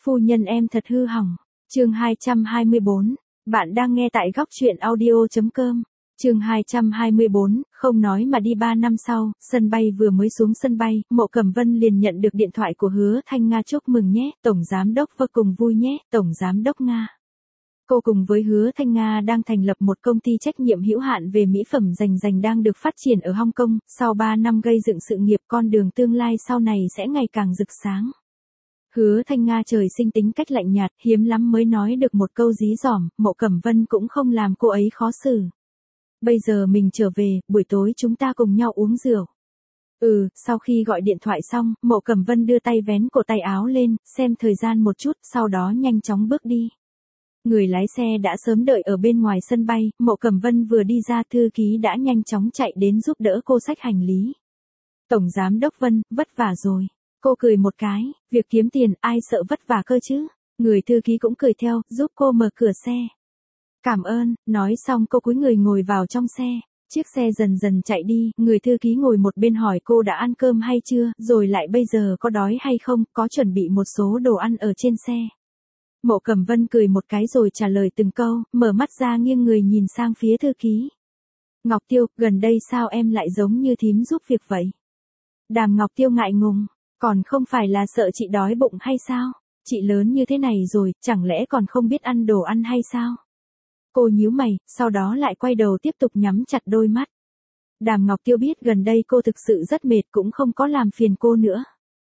Phu nhân em thật hư hỏng. Chương 224. Bạn đang nghe tại góc truyện audio.com. Chương 224, không nói mà đi 3 năm sau, sân bay vừa mới xuống sân bay, Mộ Cẩm Vân liền nhận được điện thoại của Hứa Thanh Nga chúc mừng nhé, Tổng Giám Đốc vô cùng vui nhé, Tổng Giám Đốc Nga. Cô cùng với Hứa Thanh Nga đang thành lập một công ty trách nhiệm hữu hạn về mỹ phẩm rành đang được phát triển ở Hong Kong, sau 3 năm gây dựng sự nghiệp con đường tương lai sau này sẽ ngày càng rực sáng. Hứa Thanh Nga trời sinh tính cách lạnh nhạt, hiếm lắm mới nói được một câu dí dỏm, Mộ Cẩm Vân cũng không làm cô ấy khó xử. Bây giờ mình trở về, buổi tối chúng ta cùng nhau uống rượu. Sau khi gọi điện thoại xong, Mộ Cẩm Vân đưa tay vén cổ tay áo lên, xem thời gian một chút, sau đó nhanh chóng bước đi. Người lái xe đã sớm đợi ở bên ngoài sân bay, Mộ Cẩm Vân vừa đi ra thư ký đã nhanh chóng chạy đến giúp đỡ cô xách hành lý. Tổng Giám Đốc Vân, vất vả rồi. Cô cười một cái, việc kiếm tiền ai sợ vất vả cơ chứ. Người thư ký cũng cười theo, giúp cô mở cửa xe. Cảm ơn, nói xong cô cúi người ngồi vào trong xe. Chiếc xe dần dần chạy đi, người thư ký ngồi một bên hỏi cô đã ăn cơm hay chưa, rồi lại bây giờ có đói hay không, có chuẩn bị một số đồ ăn ở trên xe. Mộ Cẩm Vân cười một cái rồi trả lời từng câu, mở mắt ra nghiêng người nhìn sang phía thư ký. Ngọc Tiêu, gần đây sao em lại giống như thím giúp việc vậy? Đàm Ngọc Tiêu ngại ngùng, còn không phải là sợ chị đói bụng hay sao? Chị lớn như thế này rồi, chẳng lẽ còn không biết ăn đồ ăn hay sao? Cô nhíu mày, sau đó lại quay đầu tiếp tục nhắm chặt đôi mắt. Đàm Ngọc Tiêu biết gần đây cô thực sự rất mệt cũng không có làm phiền cô nữa.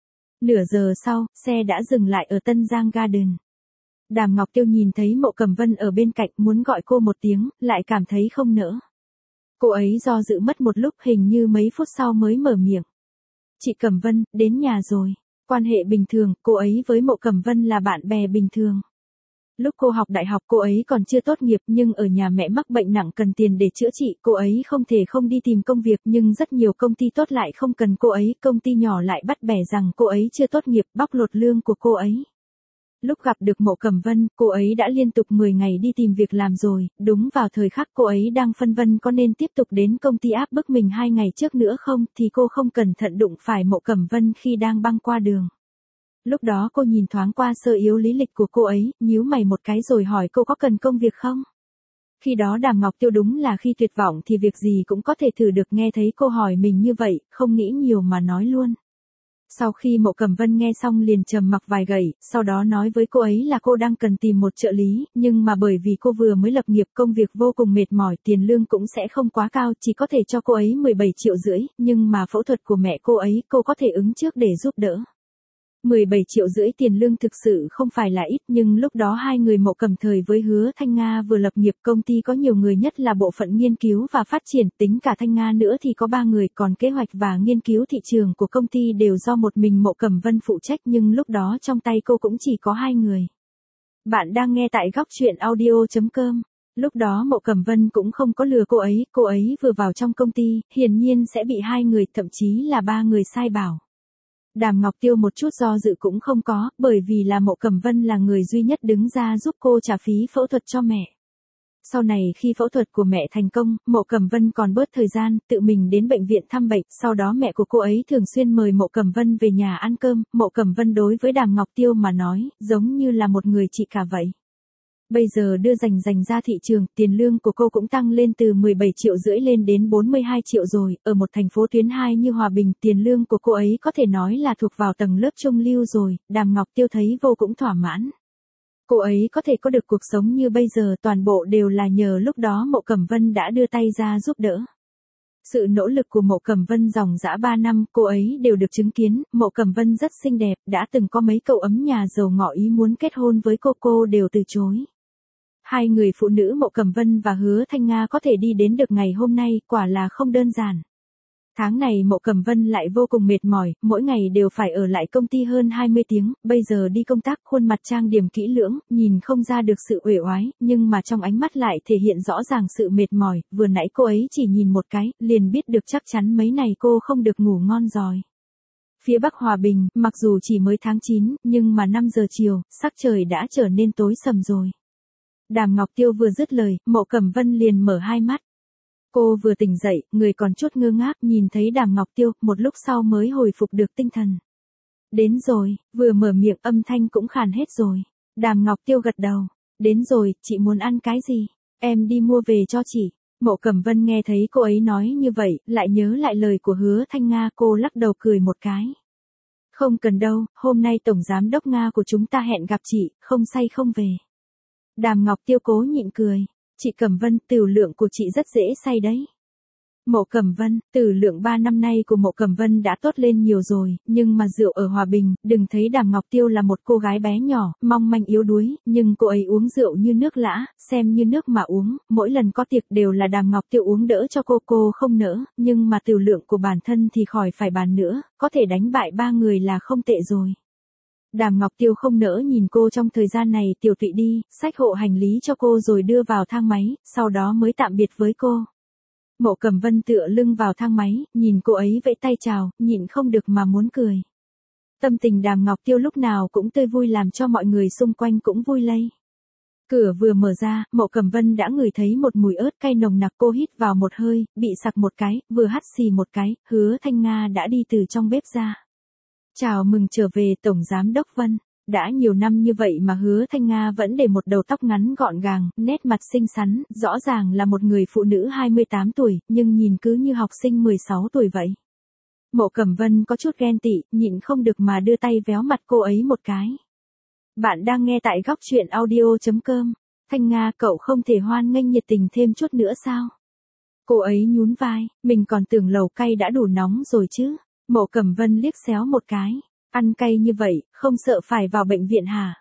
Nửa giờ sau, xe đã dừng lại ở Tân Giang Garden. Đàm Ngọc Tiêu nhìn thấy Mộ Cẩm Vân ở bên cạnh muốn gọi cô một tiếng, lại cảm thấy không nỡ. Cô ấy do dự mất một lúc hình như mấy phút sau mới mở miệng. Chị Cẩm Vân, đến nhà rồi. Quan hệ bình thường, cô ấy với Mộ Cẩm Vân là bạn bè bình thường. Lúc cô học đại học cô ấy còn chưa tốt nghiệp nhưng ở nhà mẹ mắc bệnh nặng cần tiền để chữa trị, cô ấy không thể không đi tìm công việc nhưng rất nhiều công ty tốt lại không cần cô ấy, công ty nhỏ lại bắt bẻ rằng cô ấy chưa tốt nghiệp, bóc lột lương của cô ấy. Lúc gặp được Mộ Cẩm Vân, cô ấy đã liên tục 10 ngày đi tìm việc làm rồi, đúng vào thời khắc cô ấy đang phân vân có nên tiếp tục đến công ty áp bức mình 2 ngày trước nữa không, thì cô không cẩn thận đụng phải Mộ Cẩm Vân khi đang băng qua đường. Lúc đó cô nhìn thoáng qua sơ yếu lý lịch của cô ấy, nhíu mày một cái rồi hỏi cô có cần công việc không? Khi đó Đàm Ngọc Tiêu đúng là khi tuyệt vọng thì việc gì cũng có thể thử được, nghe thấy cô hỏi mình như vậy, không nghĩ nhiều mà nói luôn. Sau khi Mộ Cẩm Vân nghe xong liền trầm mặc vài gậy, sau đó nói với cô ấy là cô đang cần tìm một trợ lý, nhưng mà bởi vì cô vừa mới lập nghiệp công việc vô cùng mệt mỏi, tiền lương cũng sẽ không quá cao, chỉ có thể cho cô ấy 17,5 triệu, nhưng mà phẫu thuật của mẹ cô ấy cô có thể ứng trước để giúp đỡ. 17,5 triệu tiền lương thực sự không phải là ít, nhưng lúc đó hai người Mộ Cẩm Thời với Hứa Thanh Nga vừa lập nghiệp, công ty có nhiều người nhất là bộ phận nghiên cứu và phát triển, tính cả Thanh Nga nữa thì có 3 người, còn kế hoạch và nghiên cứu thị trường của công ty đều do một mình Mộ Cẩm Vân phụ trách, nhưng lúc đó trong tay cô cũng chỉ có 2 người. Bạn đang nghe tại góc truyện audio.com. Lúc đó Mộ Cẩm Vân cũng không có lừa cô ấy vừa vào trong công ty, hiển nhiên sẽ bị 2 người, thậm chí là 3 người sai bảo. Đàm Ngọc Tiêu một chút do dự cũng không có, bởi vì là Mộ Cẩm Vân là người duy nhất đứng ra giúp cô trả phí phẫu thuật cho mẹ. Sau này khi phẫu thuật của mẹ thành công, Mộ Cẩm Vân còn bớt thời gian, tự mình đến bệnh viện thăm bệnh, sau đó mẹ của cô ấy thường xuyên mời Mộ Cẩm Vân về nhà ăn cơm, Mộ Cẩm Vân đối với Đàm Ngọc Tiêu mà nói, giống như là một người chị cả vậy. Bây giờ đưa dành ra thị trường, tiền lương của cô cũng tăng lên từ 17,5 triệu lên đến 42 triệu rồi, ở một thành phố tuyến 2 như Hòa Bình, tiền lương của cô ấy có thể nói là thuộc vào tầng lớp trung lưu rồi, Đàm Ngọc Tiêu thấy vô cùng thỏa mãn. Cô ấy có thể có được cuộc sống như bây giờ toàn bộ đều là nhờ lúc đó Mộ Cẩm Vân đã đưa tay ra giúp đỡ. Sự nỗ lực của Mộ Cẩm Vân dòng dã 3 năm, cô ấy đều được chứng kiến, Mộ Cẩm Vân rất xinh đẹp, đã từng có mấy cậu ấm nhà giàu ngỏ ý muốn kết hôn với cô đều từ chối. Hai người phụ nữ Mộ Cẩm Vân và Hứa Thanh Nga có thể đi đến được ngày hôm nay, quả là không đơn giản. Tháng này Mộ Cẩm Vân lại vô cùng mệt mỏi, mỗi ngày đều phải ở lại công ty hơn 20 tiếng, bây giờ đi công tác khuôn mặt trang điểm kỹ lưỡng, nhìn không ra được sự uể oải, nhưng mà trong ánh mắt lại thể hiện rõ ràng sự mệt mỏi, vừa nãy cô ấy chỉ nhìn một cái, liền biết được chắc chắn mấy ngày cô không được ngủ ngon rồi. Phía Bắc Hòa Bình, mặc dù chỉ mới tháng 9, nhưng mà 5 giờ chiều, sắc trời đã trở nên tối sầm rồi. Đàm Ngọc Tiêu vừa dứt lời, Mộ Cẩm Vân liền mở hai mắt. Cô vừa tỉnh dậy, người còn chút ngơ ngác, nhìn thấy Đàm Ngọc Tiêu, một lúc sau mới hồi phục được tinh thần. Đến rồi, vừa mở miệng âm thanh cũng khàn hết rồi. Đàm Ngọc Tiêu gật đầu. Đến rồi, chị muốn ăn cái gì? Em đi mua về cho chị. Mộ Cẩm Vân nghe thấy cô ấy nói như vậy, lại nhớ lại lời của Hứa Thanh Nga, cô lắc đầu cười một cái. Không cần đâu, hôm nay Tổng Giám đốc Nga của chúng ta hẹn gặp chị, không say không về. Đàm Ngọc Tiêu cố nhịn cười. Chị Cẩm Vân, tửu lượng của chị rất dễ say đấy. Mộ Cẩm Vân, tử lượng 3 năm nay của Mộ Cẩm Vân đã tốt lên nhiều rồi, nhưng mà rượu ở Hòa Bình, đừng thấy Đàm Ngọc Tiêu là một cô gái bé nhỏ, mong manh yếu đuối, nhưng cô ấy uống rượu như nước lã, xem như nước mà uống, mỗi lần có tiệc đều là Đàm Ngọc Tiêu uống đỡ cho cô không nỡ, nhưng mà tử lượng của bản thân thì khỏi phải bàn nữa, có thể đánh bại 3 người là không tệ rồi. Đàm Ngọc Tiêu không nỡ nhìn cô trong thời gian này tiểu tụy đi, xách hộ hành lý cho cô rồi đưa vào thang máy, sau đó mới tạm biệt với cô. Mộ Cẩm Vân tựa lưng vào thang máy, nhìn cô ấy vẫy tay chào, nhịn không được mà muốn cười. Tâm tình Đàm Ngọc Tiêu lúc nào cũng tươi vui làm cho mọi người xung quanh cũng vui lây. Cửa vừa mở ra, Mộ Cẩm Vân đã ngửi thấy một mùi ớt cay nồng nặc, cô hít vào một hơi, bị sặc một cái, vừa hắt xì một cái, Hứa Thanh Nga đã đi từ trong bếp ra. Chào mừng trở về Tổng Giám đốc Vân. Đã nhiều năm như vậy mà Hứa Thanh Nga vẫn để một đầu tóc ngắn gọn gàng, nét mặt xinh xắn, rõ ràng là một người phụ nữ 28 tuổi, nhưng nhìn cứ như học sinh 16 tuổi vậy. Mộ Cẩm Vân có chút ghen tị, nhịn không được mà đưa tay véo mặt cô ấy một cái. Bạn đang nghe tại góc truyện audio.com. Thanh Nga, cậu không thể hoan nghênh nhiệt tình thêm chút nữa sao? Cô ấy nhún vai, mình còn tưởng lẩu cay đã đủ nóng rồi chứ. Mộ Cẩm Vân liếc xéo một cái. Ăn cay như vậy, không sợ phải vào bệnh viện hả?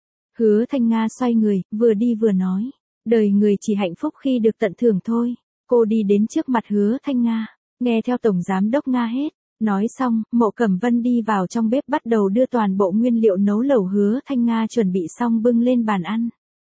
Hứa Thanh Nga xoay người, vừa đi vừa nói. Đời người chỉ hạnh phúc khi được tận thưởng thôi. Cô đi đến trước mặt Hứa Thanh Nga. Nghe theo Tổng Giám đốc Nga hết. Nói xong, Mộ Cẩm Vân đi vào trong bếp bắt đầu đưa toàn bộ nguyên liệu nấu lẩu Hứa Thanh Nga chuẩn bị xong bưng lên bàn ăn.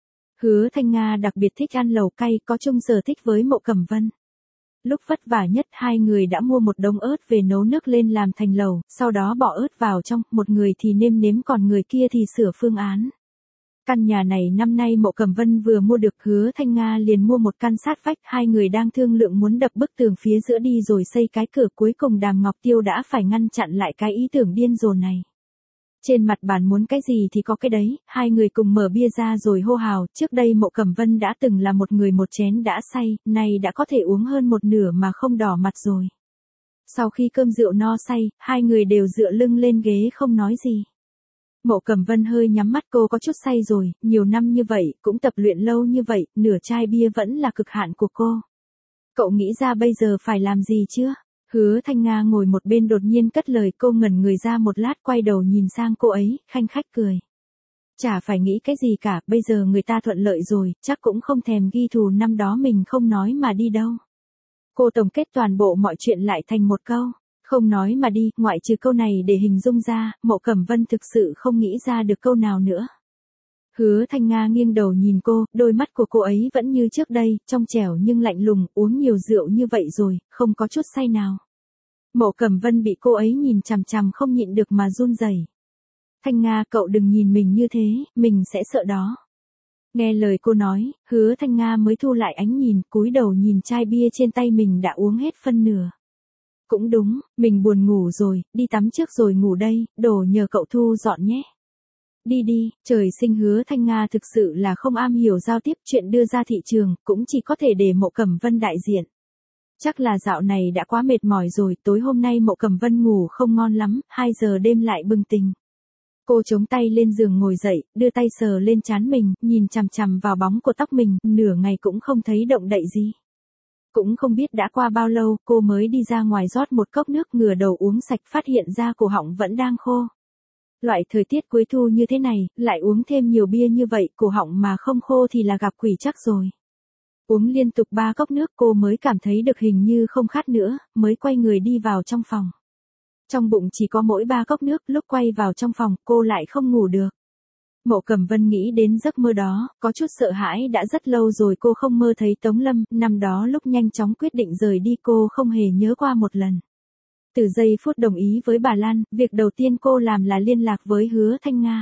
Hứa Thanh Nga đặc biệt thích ăn lẩu cay, có chung sở thích với Mộ Cẩm Vân. Lúc vất vả nhất hai người đã mua một đống ớt về nấu nước lên làm thành lẩu, sau đó bỏ ớt vào trong, một người thì nêm nếm còn người kia thì sửa phương án. Căn nhà này năm nay Mộ Cẩm Vân vừa mua được, Hứa Thanh Nga liền mua một căn sát vách, hai người đang thương lượng muốn đập bức tường phía giữa đi rồi xây cái cửa, cuối cùng Đàm Ngọc Tiêu đã phải ngăn chặn lại cái ý tưởng điên rồ này. Trên mặt bàn muốn cái gì thì có cái đấy, hai người cùng mở bia ra rồi hô hào, trước đây Mộ Cẩm Vân đã từng là một người một chén đã say, nay đã có thể uống hơn một nửa mà không đỏ mặt rồi. Sau khi cơm rượu no say, hai người đều dựa lưng lên ghế không nói gì. Mộ Cẩm Vân hơi nhắm mắt, cô có chút say rồi, nhiều năm như vậy, cũng tập luyện lâu như vậy, nửa chai bia vẫn là cực hạn của cô. Cậu nghĩ ra bây giờ phải làm gì chưa? Hứa Thanh Nga ngồi một bên đột nhiên cất lời, cô ngẩn người ra một lát quay đầu nhìn sang cô ấy, khanh khách cười. Chả phải nghĩ cái gì cả, bây giờ người ta thuận lợi rồi, chắc cũng không thèm ghi thù năm đó mình không nói mà đi đâu. Cô tổng kết toàn bộ mọi chuyện lại thành một câu, không nói mà đi, ngoại trừ câu này để hình dung ra, Mộ Cẩm Vân thực sự không nghĩ ra được câu nào nữa. Hứa Thanh Nga nghiêng đầu nhìn cô, đôi mắt của cô ấy vẫn như trước đây, trong trẻo nhưng lạnh lùng, uống nhiều rượu như vậy rồi, không có chút say nào. Mộ Cẩm Vân bị cô ấy nhìn chằm chằm không nhịn được mà run rẩy. Thanh Nga, cậu đừng nhìn mình như thế, mình sẽ sợ đó. Nghe lời cô nói, Hứa Thanh Nga mới thu lại ánh nhìn, cúi đầu nhìn chai bia trên tay mình đã uống hết phân nửa. Cũng đúng, mình buồn ngủ rồi, đi tắm trước rồi ngủ đây, đồ nhờ cậu thu dọn nhé. Đi đi, trời sinh Hứa Thanh Nga thực sự là không am hiểu giao tiếp, chuyện đưa ra thị trường, cũng chỉ có thể để Mộ Cẩm Vân đại diện. Chắc là dạo này đã quá mệt mỏi rồi, tối hôm nay Mộ Cẩm Vân ngủ không ngon lắm, 2 giờ đêm lại bừng tỉnh. Cô chống tay lên giường ngồi dậy, đưa tay sờ lên trán mình, nhìn chằm chằm vào bóng của tóc mình, nửa ngày cũng không thấy động đậy gì. Cũng không biết đã qua bao lâu, cô mới đi ra ngoài rót một cốc nước, ngửa đầu uống sạch, phát hiện ra cổ họng vẫn đang khô. Loại thời tiết cuối thu như thế này, lại uống thêm nhiều bia như vậy, cổ họng mà không khô thì là gặp quỷ chắc rồi. Uống liên tục 3 cốc nước cô mới cảm thấy được hình như không khát nữa, mới quay người đi vào trong phòng. Trong bụng chỉ có mỗi 3 cốc nước, lúc quay vào trong phòng, cô lại không ngủ được. Mộ Cẩm Vân nghĩ đến giấc mơ đó, có chút sợ hãi, đã rất lâu rồi cô không mơ thấy Tống Lâm, năm đó lúc nhanh chóng quyết định rời đi cô không hề nhớ qua một lần. Từ giây phút đồng ý với bà Lan, việc đầu tiên cô làm là liên lạc với Hứa Thanh Nga.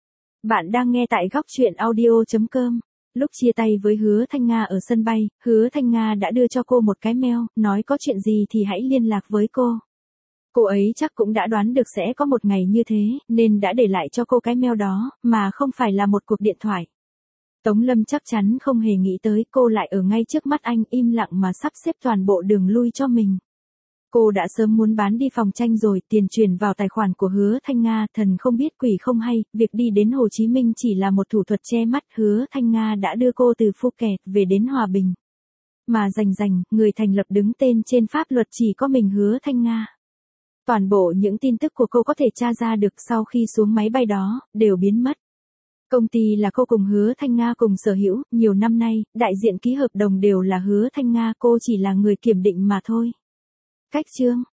Bạn đang nghe tại góc truyện audio.com. Lúc chia tay với Hứa Thanh Nga ở sân bay, Hứa Thanh Nga đã đưa cho cô một cái mail, nói có chuyện gì thì hãy liên lạc với cô. Cô ấy chắc cũng đã đoán được sẽ có một ngày như thế, nên đã để lại cho cô cái mail đó, mà không phải là một cuộc điện thoại. Tống Lâm chắc chắn không hề nghĩ tới cô lại ở ngay trước mắt anh im lặng mà sắp xếp toàn bộ đường lui cho mình. Cô đã sớm muốn bán đi phòng tranh rồi, tiền chuyển vào tài khoản của Hứa Thanh Nga, thần không biết quỷ không hay, việc đi đến Hồ Chí Minh chỉ là một thủ thuật che mắt. Hứa Thanh Nga đã đưa cô từ Phuket về đến Hòa Bình. Mà rành, người thành lập đứng tên trên pháp luật chỉ có mình Hứa Thanh Nga. Toàn bộ những tin tức của cô có thể tra ra được sau khi xuống máy bay đó, đều biến mất. Công ty là cô cùng Hứa Thanh Nga cùng sở hữu, nhiều năm nay, đại diện ký hợp đồng đều là Hứa Thanh Nga, cô chỉ là người kiểm định mà thôi. Cách chương